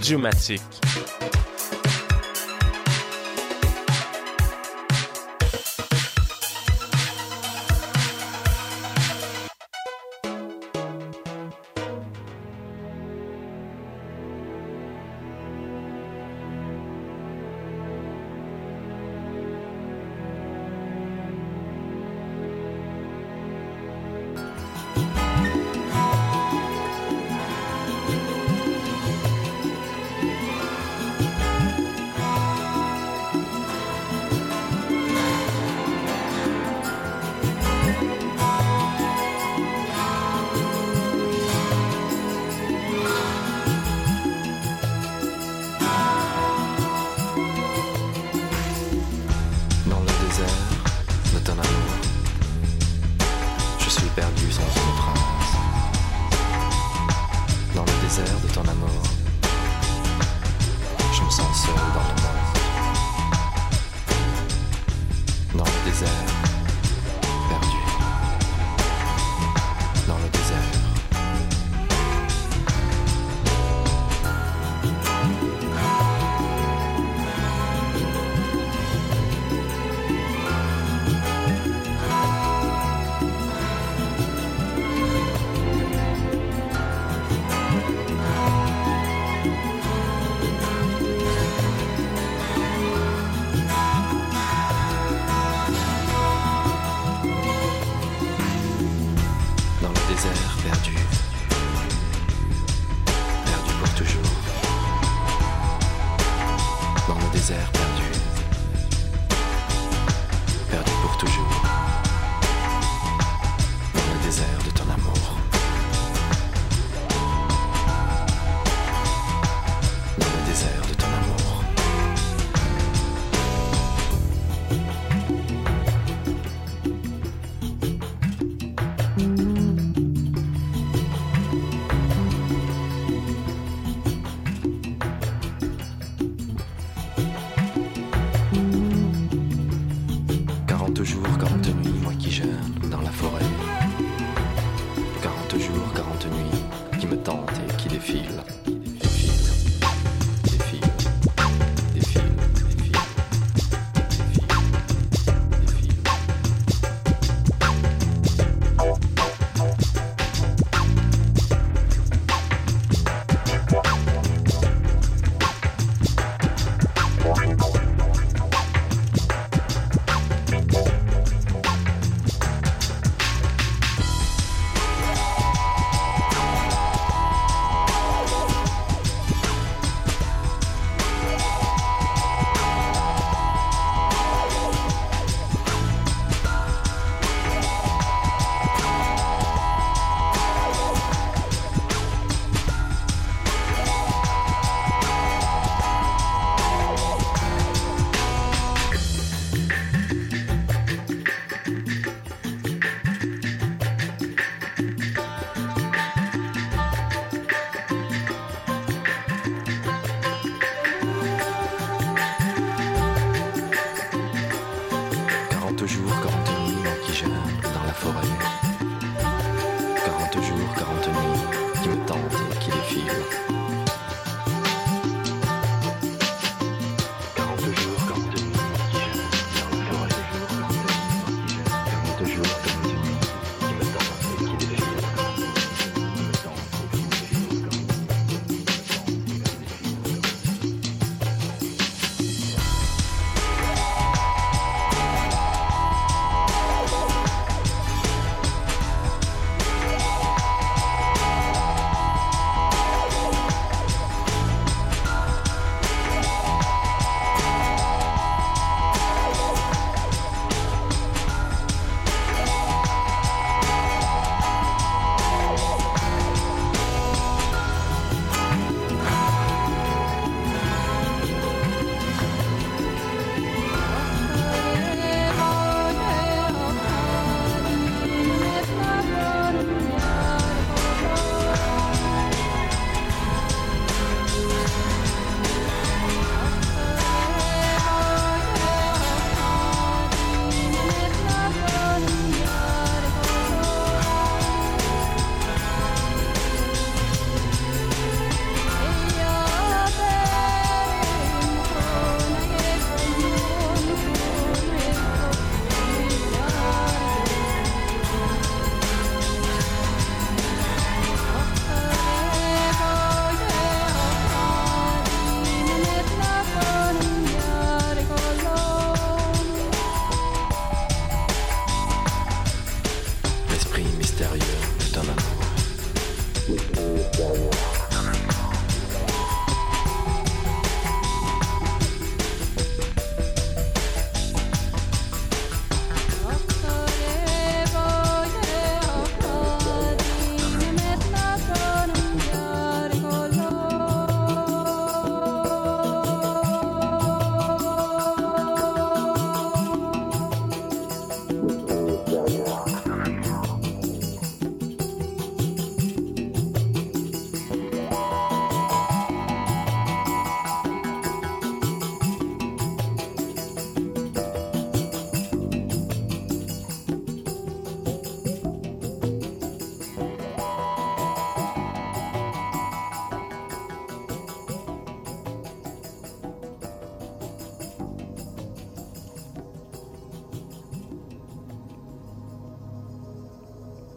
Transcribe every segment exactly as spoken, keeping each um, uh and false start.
Audiomatique.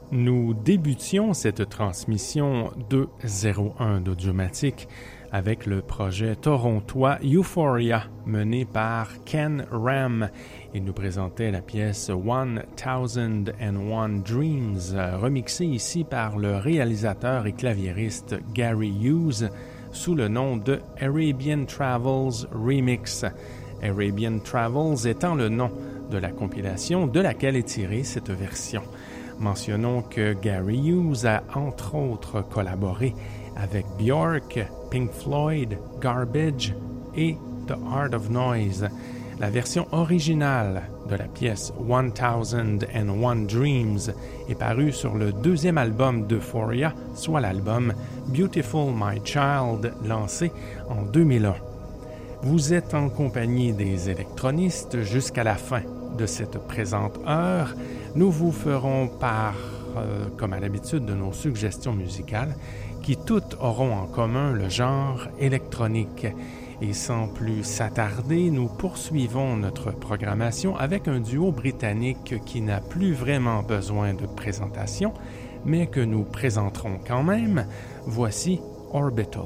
Nous débutions cette transmission deux zéro un d'Audiomatique avec le projet torontois Euphoria mené par Ken Ram. Il nous présentait la pièce One Thousand and One Dreams, remixée ici par le réalisateur et claviériste Gary Hughes sous le nom de Arabian Travels Remix. Arabian Travels étant le nom de la compilation de laquelle est tirée cette version. Mentionnons que Gary Hughes a entre autres collaboré avec Björk, Pink Floyd, Garbage et The Art of Noise. La version originale de la pièce One Thousand and One Dreams est parue sur le deuxième album d'Euphoria, soit l'album Beautiful My Child, lancé en deux mille un. Vous êtes en compagnie des électronistes jusqu'à la fin de cette présente heure. Nous vous ferons part, euh, comme à l'habitude, de nos suggestions musicales qui toutes auront en commun le genre électronique. Et sans plus s'attarder, nous poursuivons notre programmation avec un duo britannique qui n'a plus vraiment besoin de présentation, mais que nous présenterons quand même. Voici Orbital.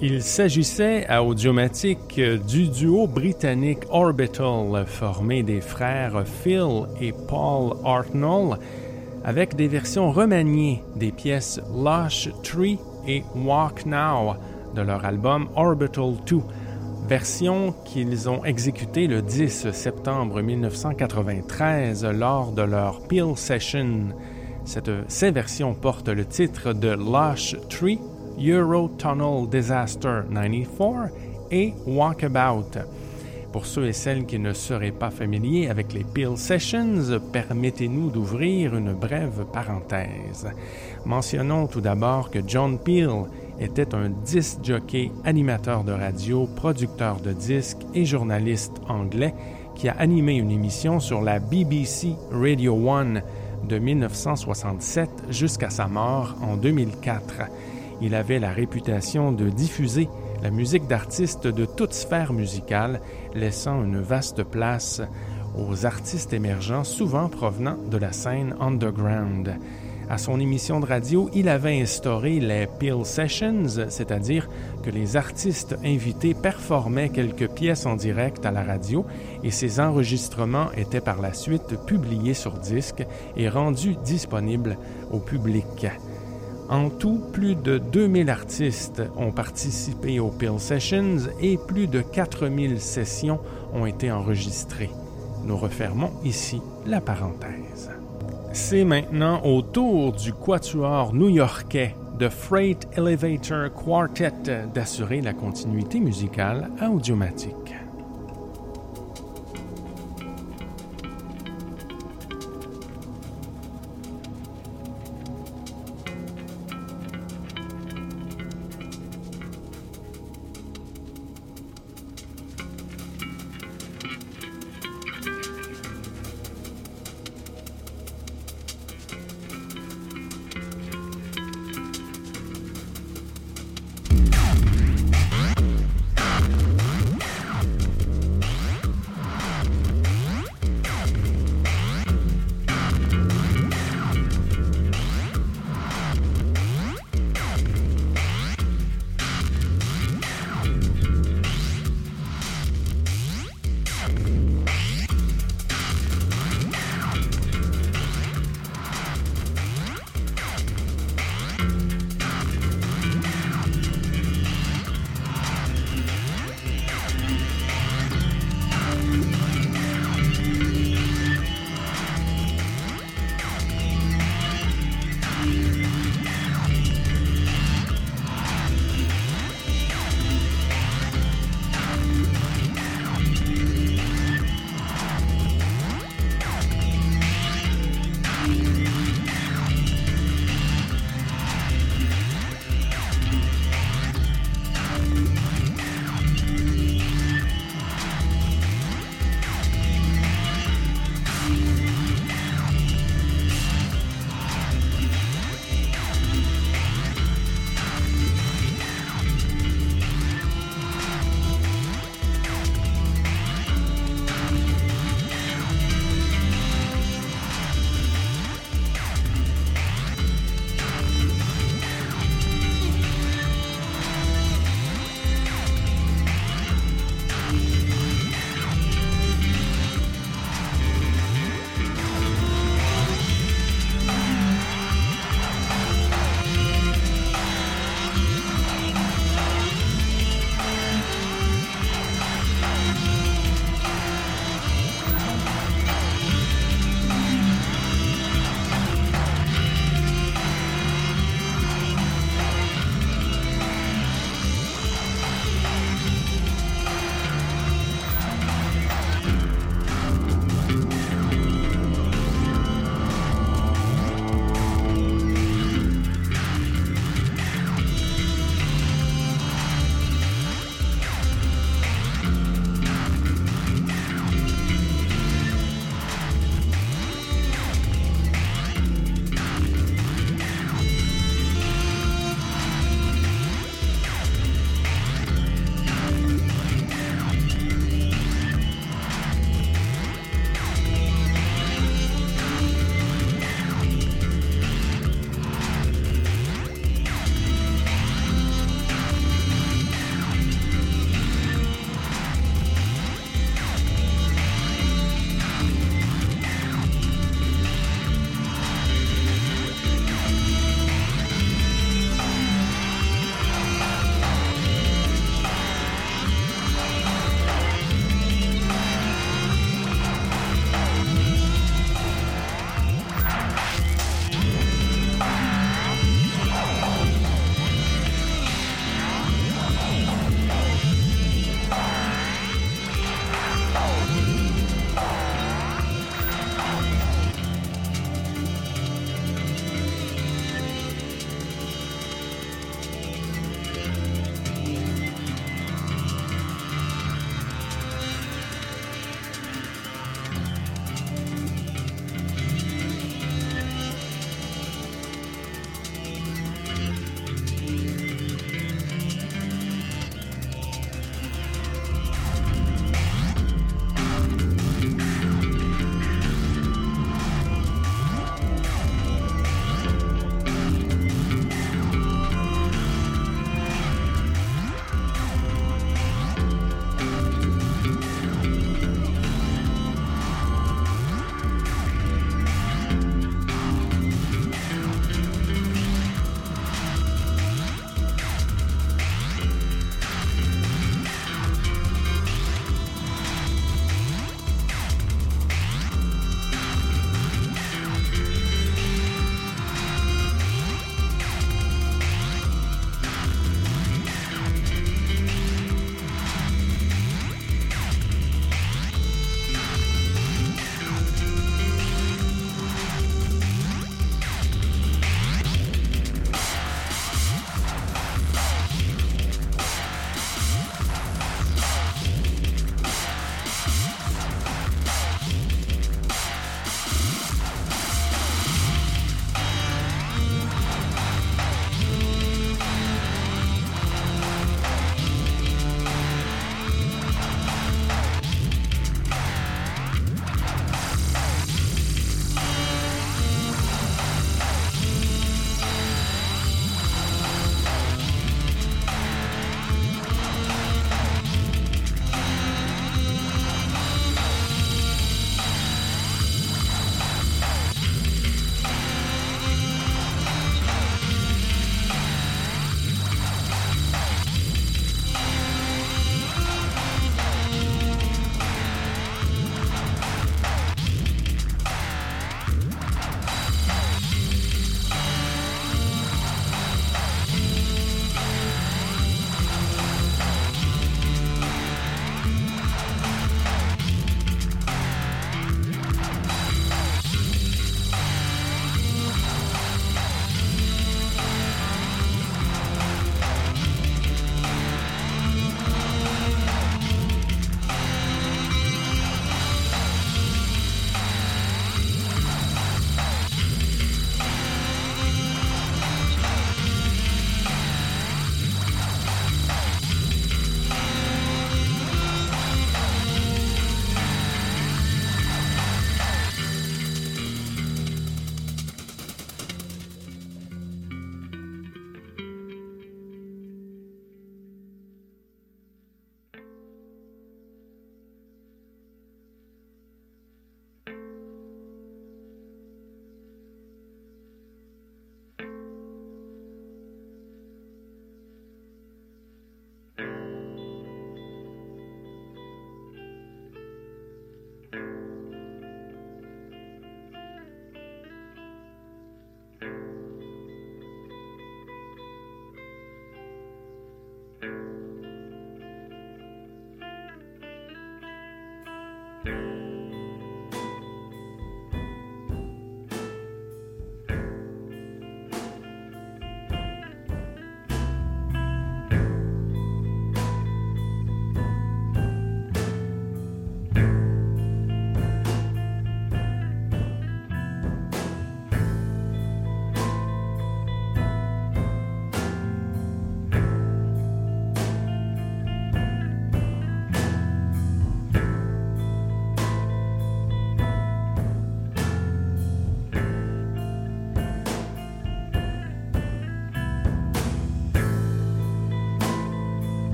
Il s'agissait à Audiomatique du duo britannique Orbital, formé des frères Phil et Paul Hartnell, avec des versions remaniées des pièces Lush Tree et Walk Now de leur album Orbital deux, version qu'ils ont exécutée le dix septembre mille neuf cent quatre-vingt-treize lors de leur Peel Session. Cette, ces versions portent le titre de Lush Tree, Eurotunnel Disaster quatre-vingt-quatorze et Walkabout. Pour ceux et celles qui ne seraient pas familiers avec les Peel Sessions, permettez-nous d'ouvrir une brève parenthèse. Mentionnons tout d'abord que John Peel était un disc jockey, animateur de radio, producteur de disques et journaliste anglais qui a animé une émission sur la B B C Radio un de mille neuf cent soixante-sept jusqu'à sa mort en deux mille quatre. Il avait la réputation de diffuser la musique d'artistes de toute sphère musicale, laissant une vaste place aux artistes émergents, souvent provenant de la scène underground. À son émission de radio, il avait instauré les Peel Sessions, c'est-à-dire que les artistes invités performaient quelques pièces en direct à la radio et ces enregistrements étaient par la suite publiés sur disque et rendus disponibles au public. En tout, plus de deux mille artistes ont participé aux Peel Sessions et plus de quatre mille sessions ont été enregistrées. Nous refermons ici la parenthèse. C'est maintenant au tour du quatuor new-yorkais The Freight Elevator Quartet d'assurer la continuité musicale à Audiomatique.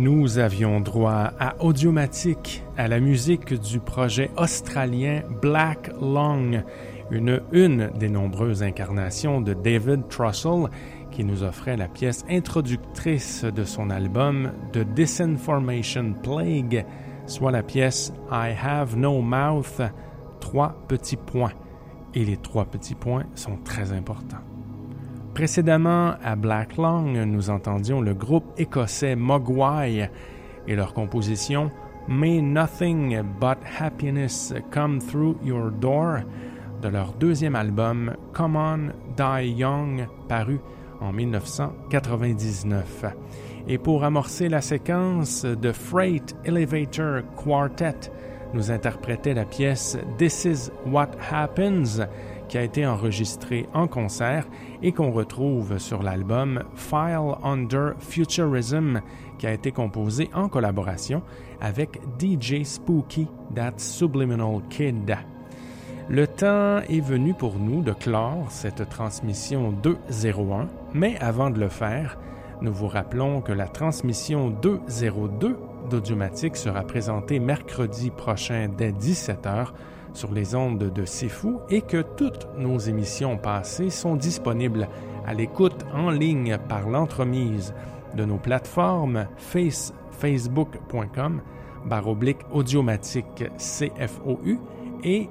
Nous avions droit à Audiomatique, à la musique du projet australien Black Lung, une, une des nombreuses incarnations de David Trussell qui nous offrait la pièce introductrice de son album The Disinformation Plague, soit la pièce I Have No Mouth, trois petits points. Et les trois petits points sont très importants. Précédemment, à Black Lung, nous entendions le groupe écossais Mogwai et leur composition May Nothing But Happiness Come Through Your Door de leur deuxième album Come On Die Young, paru en dix-neuf cent quatre-vingt-dix-neuf. Et pour amorcer la séquence, The Freight Elevator Quartet nous interprétait la pièce This Is What Happens, qui a été enregistrée en concert et qu'on retrouve sur l'album File Under Futurism, qui a été composé en collaboration avec D J Spooky, That Subliminal Kid. Le temps est venu pour nous de clore cette transmission deux zéro un, mais avant de le faire, nous vous rappelons que la transmission deux zéro deux d'Audiomatique sera présentée mercredi prochain dès dix-sept heures sur les ondes de C'est Fou et que toutes nos émissions passées sont disponibles à l'écoute en ligne par l'entremise de nos plateformes face, facebook.com barre oblique audiomatique C F O U et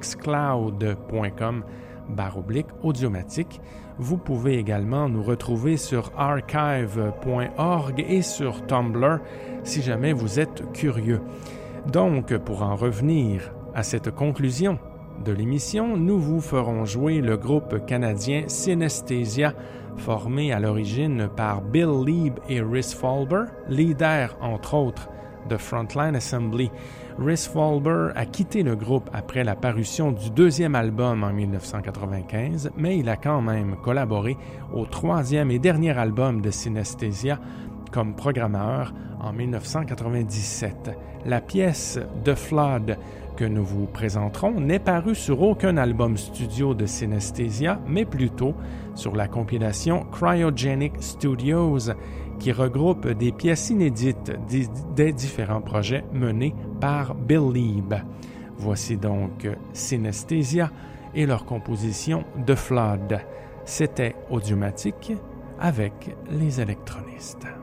mixcloud.com barre oblique audiomatique. Vous pouvez également nous retrouver sur archive point org et sur Tumblr si jamais vous êtes curieux. Donc, pour en revenir à cette conclusion de l'émission, nous vous ferons jouer le groupe canadien Synesthesia, formé à l'origine par Bill Leeb et Rhys Fulber, leader entre autres de Frontline Assembly. Rhys Fulber a quitté le groupe après la parution du deuxième album en dix-neuf cent quatre-vingt-quinze, mais il a quand même collaboré au troisième et dernier album de Synesthesia comme programmeur en dix-neuf cent quatre-vingt-dix-sept. La pièce The Flood que nous vous présenterons n'est parue sur aucun album studio de Synesthesia, mais plutôt sur la compilation Cryogenic Studios, qui regroupe des pièces inédites des, des différents projets menés par Bill Leeb. Voici donc Synesthesia et leur composition The Flood. C'était Audiomatique avec les électronistes.